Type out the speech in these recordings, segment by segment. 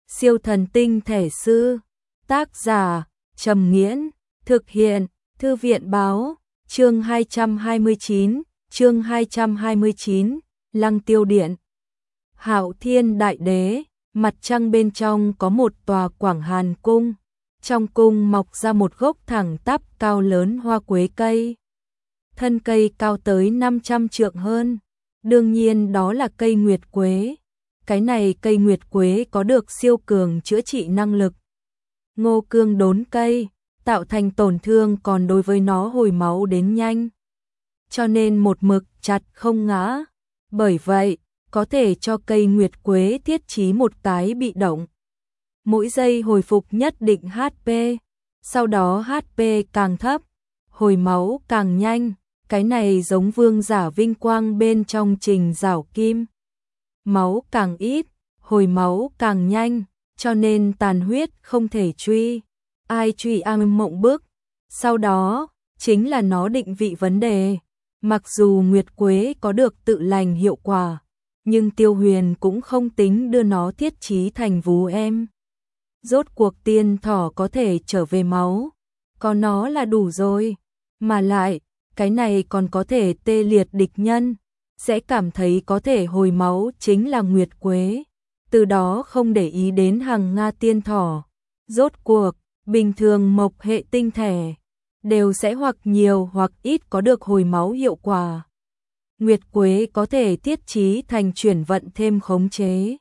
Siêu thần tinh thể sư. Tác giả Trầm Nghiễn. Thực hiện Thư viện báo. Chương 229, Lăng Tiêu Điện. Hạo Thiên Đại Đế. Mặt trăng bên trong có một tòa Quảng Hàn Cung. Trong cung mọc ra một gốc thẳng tắp cao lớn hoa quế cây. Thân cây cao tới 500 trượng hơn. Đương nhiên đó là cây nguyệt quế. Cái này cây nguyệt quế có được siêu cường chữa trị năng lực. Ngô cương đốn cây, tạo thành tổn thương còn đối với nó hồi máu đến nhanh. Cho nên một mực chặt không ngã. Bởi vậy, có thể cho cây nguyệt quế thiết trí một cái bị động. Mỗi giây hồi phục nhất định HP, sau đó HP càng thấp, hồi máu càng nhanh. Cái này giống vương giả vinh quang bên trong Trình Giảo Kim. Máu càng ít, hồi máu càng nhanh, cho nên tàn huyết không thể truy. Ai truy am mộng bức. Sau đó, chính là nó định vị vấn đề. Mặc dù nguyệt quế có được tự lành hiệu quả, nhưng Tiêu Huyền cũng không tính đưa nó thiết trí thành vú em. Rốt cuộc tiên thỏ có thể trở về máu, có nó là đủ rồi. Mà lại, cái này còn có thể tê liệt địch nhân, sẽ cảm thấy có thể hồi máu chính là nguyệt quế. Từ đó không để ý đến Hằng Nga tiên thỏ. Rốt cuộc, bình thường mộc hệ tinh thể đều sẽ hoặc nhiều hoặc ít có được hồi máu hiệu quả. Nguyệt quế có thể thiết trí thành chuyển vận thêm khống chế.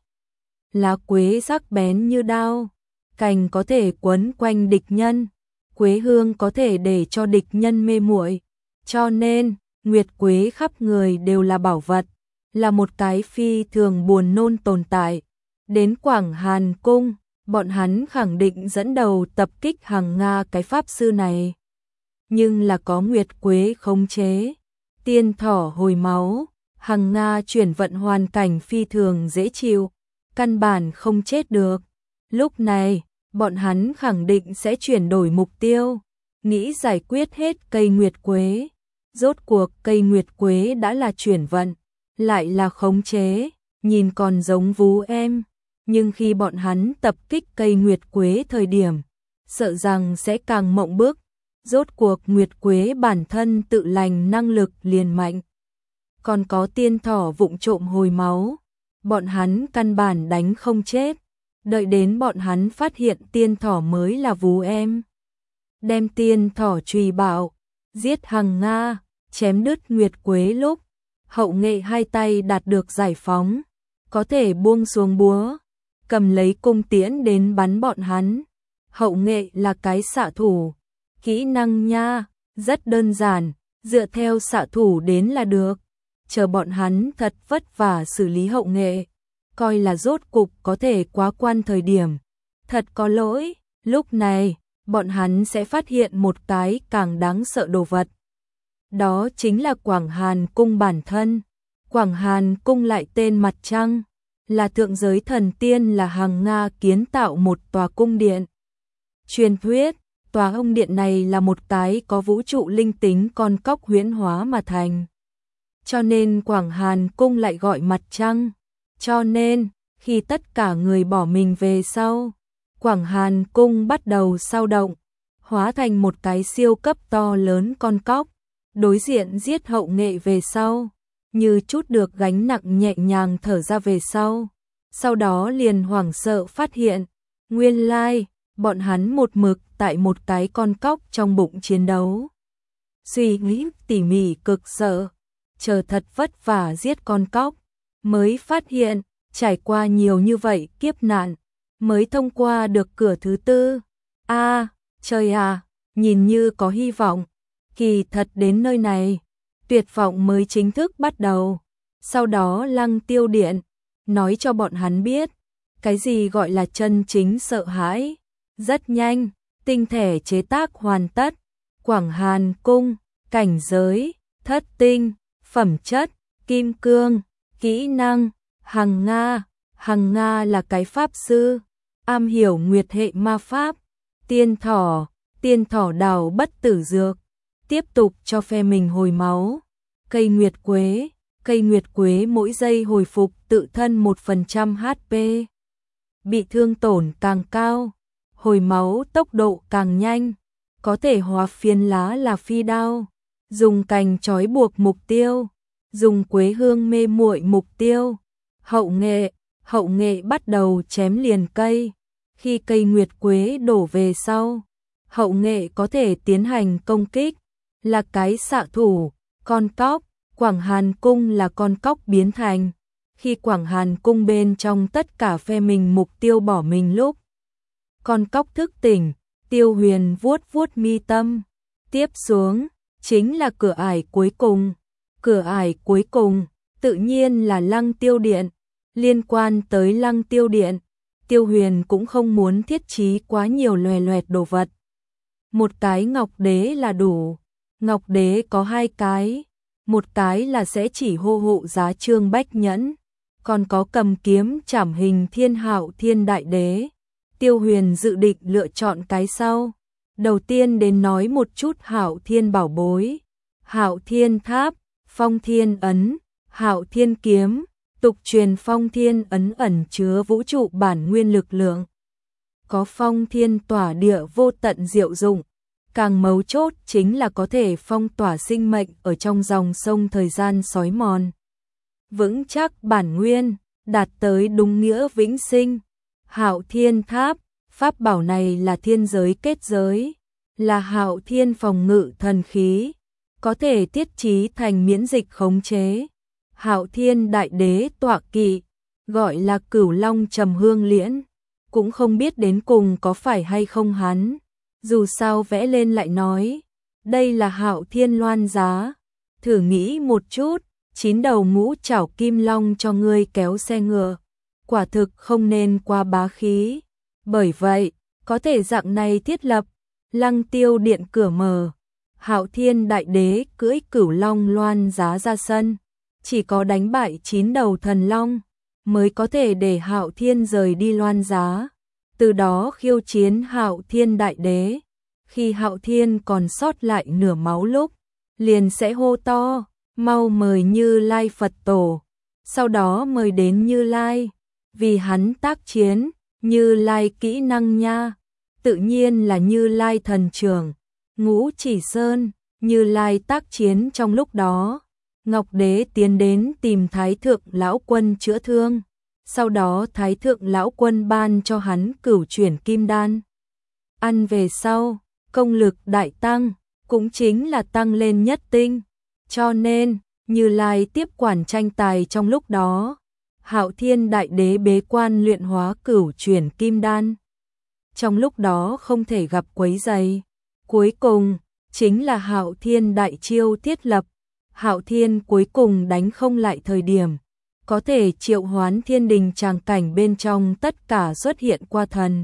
Lá quế sắc bén như đao, cành có thể quấn quanh địch nhân, quế hương có thể để cho địch nhân mê muội. Cho nên, nguyệt quế khắp người đều là bảo vật, là một cái phi thường buồn nôn tồn tại. Đến Quảng Hàn Cung, bọn hắn khẳng định dẫn đầu tập kích Hằng Nga cái pháp sư này. Nhưng là có nguyệt quế khống chế, tiên thỏ hồi máu, Hằng Nga chuyển vận hoàn cảnh phi thường dễ chịu, căn bản không chết được. Lúc này, bọn hắn khẳng định sẽ chuyển đổi mục tiêu, nghĩ giải quyết hết cây nguyệt quế. Rốt cuộc cây nguyệt quế đã là chuyển vận, lại là khống chế, nhìn còn giống vú em. Nhưng khi bọn hắn tập kích cây nguyệt quế thời điểm, sợ rằng sẽ càng mộng bức. Rốt cuộc nguyệt quế bản thân tự lành năng lực liền mạnh. Còn có tiên thỏ vụng trộm hồi máu, bọn hắn căn bản đánh không chết. Đợi đến bọn hắn phát hiện tiên thỏ mới là vú em, đem tiên thỏ truy bạo, giết Hằng Nga, chém đứt nguyệt quế lúc Hậu Nghệ hai tay đạt được giải phóng, có thể buông xuống búa, cầm lấy cung tiễn đến bắn bọn hắn. Hậu Nghệ là cái xạ thủ, kỹ năng nha, rất đơn giản, dựa theo xạ thủ đến là được. Chờ bọn hắn thật vất vả xử lý Hậu Nghệ, coi là rốt cục có thể quá quan thời điểm. Thật có lỗi, lúc này, bọn hắn sẽ phát hiện một cái càng đáng sợ đồ vật. Đó chính là Quảng Hàn Cung bản thân. Quảng Hàn Cung lại tên Mặt Trăng, là thượng giới thần tiên là Hằng Nga kiến tạo một tòa cung điện. Truyền thuyết, tòa ông điện này là một cái có vũ trụ linh tính con cóc huyễn hóa mà thành. Cho nên Quảng Hàn Cung lại gọi Mặt Trăng. Cho nên, khi tất cả người bỏ mình về sau, Quảng Hàn Cung bắt đầu sao động, hóa thành một cái siêu cấp to lớn con cóc, đối diện giết Hậu Nghệ về sau, như chút được gánh nặng nhẹ nhàng thở ra về sau. Sau đó liền hoảng sợ phát hiện, nguyên lai, bọn hắn một mực tại một cái con cóc trong bụng chiến đấu. Suy nghĩ tỉ mỉ cực sợ, chờ thật vất vả giết con cóc, mới phát hiện, trải qua nhiều như vậy kiếp nạn, mới thông qua được cửa thứ tư. Trời à, nhìn như có hy vọng. Kỳ thật đến nơi này, tuyệt vọng mới chính thức bắt đầu. Sau đó Lăng Tiêu Điện nói cho bọn hắn biết, cái gì gọi là chân chính sợ hãi. Rất nhanh, tinh thể chế tác hoàn tất. Quảng Hàn Cung, cảnh giới, thất tinh, phẩm chất, kim cương, kỹ năng, Hằng Nga. Hằng Nga là cái pháp sư, am hiểu nguyệt hệ ma pháp. Tiên thỏ đào bất tử dược, tiếp tục cho phe mình hồi máu. Cây nguyệt quế mỗi giây hồi phục tự thân 1% HP. bị thương tổn càng cao, hồi máu tốc độ càng nhanh, có thể hóa phiến lá là phi đao, dùng cành trói buộc mục tiêu, dùng quế hương mê muội mục tiêu. Hậu nghệ bắt đầu chém liền cây, khi cây nguyệt quế đổ về sau, hậu nghệ có thể tiến hành công kích, là cái xạ thủ, con cóc, Quảng Hàn Cung là con cóc biến thành. Khi Quảng Hàn Cung bên trong tất cả phe mình mục tiêu bỏ mình lúc con cóc thức tỉnh, Tiêu Huyền vuốt vuốt mi tâm. Tiếp xuống, chính là cửa ải cuối cùng. Cửa ải cuối cùng, tự nhiên là Lăng Tiêu Điện. Liên quan tới Lăng Tiêu Điện, Tiêu Huyền cũng không muốn thiết trí quá nhiều loè loẹt đồ vật. Một cái ngọc đế là đủ. Ngọc đế có hai cái. Một cái là sẽ chỉ hô hộ giá Trương Bách Nhẫn, còn có cầm kiếm trảm hình Thiên Hạo Thiên Đại Đế. Tiêu Huyền dự định lựa chọn cái sau. Đầu tiên đến nói một chút Hạo Thiên bảo bối. Hạo Thiên Tháp, Phong Thiên Ấn, Hạo Thiên Kiếm, tục truyền Phong Thiên Ấn ẩn chứa vũ trụ bản nguyên lực lượng. Có Phong Thiên tỏa địa vô tận diệu dụng. Càng mấu chốt chính là có thể phong tỏa sinh mệnh ở trong dòng sông thời gian xói mòn. Vững chắc bản nguyên, đạt tới đúng nghĩa vĩnh sinh. Hạo Thiên Tháp, pháp bảo này là thiên giới kết giới, là Hạo Thiên phòng ngự thần khí, có thể tiết trí thành miễn dịch khống chế. Hạo Thiên Đại Đế tọa kỵ, gọi là Cửu Long Trầm Hương Liễn, cũng không biết đến cùng có phải hay không hắn. Dù sao vẽ lên lại nói, đây là Hạo Thiên Loan Giá. Thử nghĩ một chút, 9 đầu ngũ trảo kim long cho ngươi kéo xe ngựa, quả thực không nên quá bá khí. Bởi vậy, có thể dạng này thiết lập, Lăng Tiêu Điện cửa mở, Hạo Thiên Đại Đế cưỡi Cửu Long Loan Giá ra sân, chỉ có đánh bại 9 đầu thần long mới có thể để Hạo Thiên rời đi Loan Giá, từ đó khiêu chiến Hạo Thiên Đại Đế. Khi Hạo Thiên còn sót lại nửa máu lúc, liền sẽ hô to, mau mời Như Lai Phật Tổ, sau đó mời đến Như Lai, vì hắn tác chiến. Như Lai kỹ năng nha, tự nhiên là Như Lai thần trưởng, Ngũ Chỉ Sơn. Như Lai tác chiến trong lúc đó, Ngọc Đế tiến đến tìm Thái Thượng Lão Quân chữa thương, sau đó Thái Thượng Lão Quân ban cho hắn Cửu Chuyển Kim Đan. Ăn về sau, công lực đại tăng, cũng chính là tăng lên nhất tinh, cho nên Như Lai tiếp quản tranh tài trong lúc đó. Hạo Thiên Đại Đế bế quan luyện hóa Cửu Chuyển Kim Đan, trong lúc đó không thể gặp quấy rầy. Cuối cùng chính là Hạo Thiên Đại Chiêu thiết lập. Hạo Thiên cuối cùng đánh không lại thời điểm, có thể triệu hoán thiên đình tràng cảnh bên trong tất cả xuất hiện qua thần.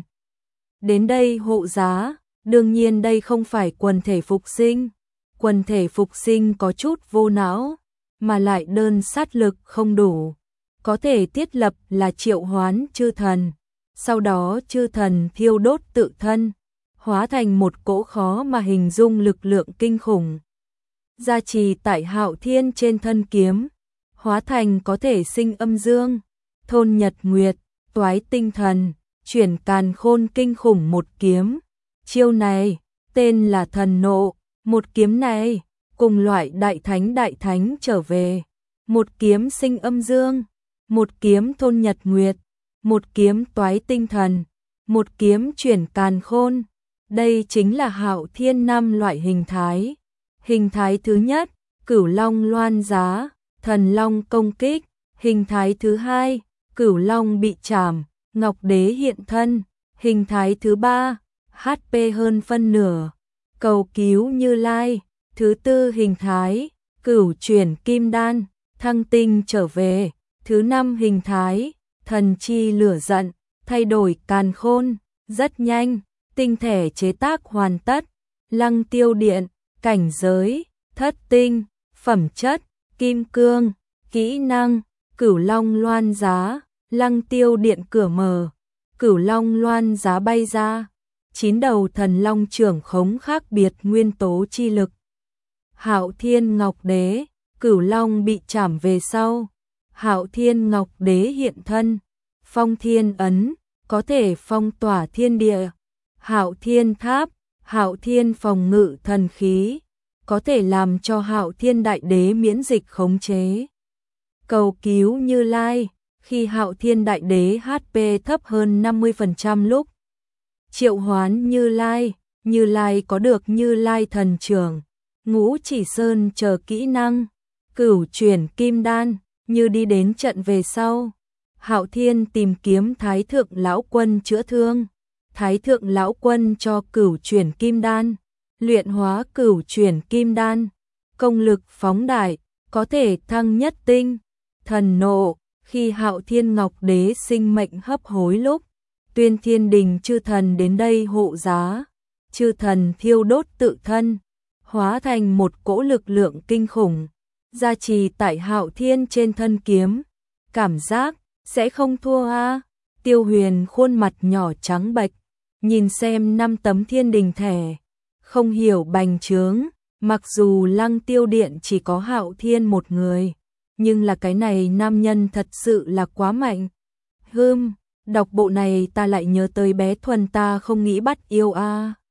Đến đây hộ giá, đương nhiên đây không phải quần thể phục sinh. Quần thể phục sinh có chút vô não, mà lại đơn sát lực không đủ. Có thể thiết lập là triệu hoán chư thần, sau đó chư thần thiêu đốt tự thân, hóa thành một cỗ khó mà hình dung lực lượng kinh khủng. Gia trì tại Hạo Thiên trên thân kiếm, hóa thành có thể sinh âm dương, thôn nhật nguyệt, toái tinh thần, chuyển càn khôn kinh khủng một kiếm. Chiêu này, tên là thần nộ, một kiếm này, cùng loại đại thánh trở về. Một kiếm sinh âm dương, một kiếm thôn nhật nguyệt, một kiếm toái tinh thần, một kiếm chuyển càn khôn. Đây chính là Hạo Thiên 5 loại hình thái. Hình thái thứ nhất, Cửu Long Loan Giá, thần long công kích. Hình thái thứ hai, Cửu Long bị trảm, Ngọc Đế hiện thân. Hình thái thứ ba, HP hơn phân nửa, cầu cứu Như Lai. Thứ tư hình thái, Cửu Chuyển Kim Đan, thăng tinh trở về. Thứ năm hình thái, thần chi lửa giận, thay đổi càn khôn. Rất nhanh, tinh thể chế tác hoàn tất. Lăng Tiêu Điện, cảnh giới, thất tinh, phẩm chất, kim cương, kỹ năng, Cửu Long Loan Giá. Lăng Tiêu Điện cửa mở, Cửu Long Loan Giá bay ra. 9 đầu thần long trưởng khống khác biệt nguyên tố chi lực. Hạo Thiên Ngọc Đế, Cửu Long bị trảm về sau, Hạo Thiên Ngọc Đế hiện thân. Phong Thiên Ấn, có thể phong tỏa thiên địa. Hạo Thiên Tháp, Hạo Thiên phòng ngự thần khí, có thể làm cho Hạo Thiên Đại Đế miễn dịch khống chế. Cầu cứu Như Lai, khi Hạo Thiên Đại Đế HP thấp hơn 50% lúc triệu hoán Như Lai có được Như Lai thần trưởng, Ngũ Chỉ Sơn chờ kỹ năng, Cửu Chuyển Kim Đan, như đi đến trận về sau. Hạo Thiên tìm kiếm Thái Thượng Lão Quân chữa thương, Thái Thượng Lão Quân cho Cửu Chuyển Kim Đan, luyện hóa Cửu Chuyển Kim Đan, công lực phóng đại, có thể thăng nhất tinh. Thần nộ, khi Hạo Thiên Ngọc Đế sinh mệnh hấp hối lúc, Tuyên Thiên Đình chư thần đến đây hộ giá, chư thần thiêu đốt tự thân, hóa thành một cỗ lực lượng kinh khủng, gia trì tại Hạo Thiên trên thân kiếm. Cảm giác sẽ không thua a. Tiêu Huyền khuôn mặt nhỏ trắng bệch, nhìn xem 5 tấm thiên đình thẻ, không hiểu bành trướng, mặc dù Lăng Tiêu Điện chỉ có Hạo Thiên một người, nhưng là cái này nam nhân thật sự là quá mạnh. Đọc bộ này ta lại nhớ tới bé Thuần ta không nghĩ bắt yêu a.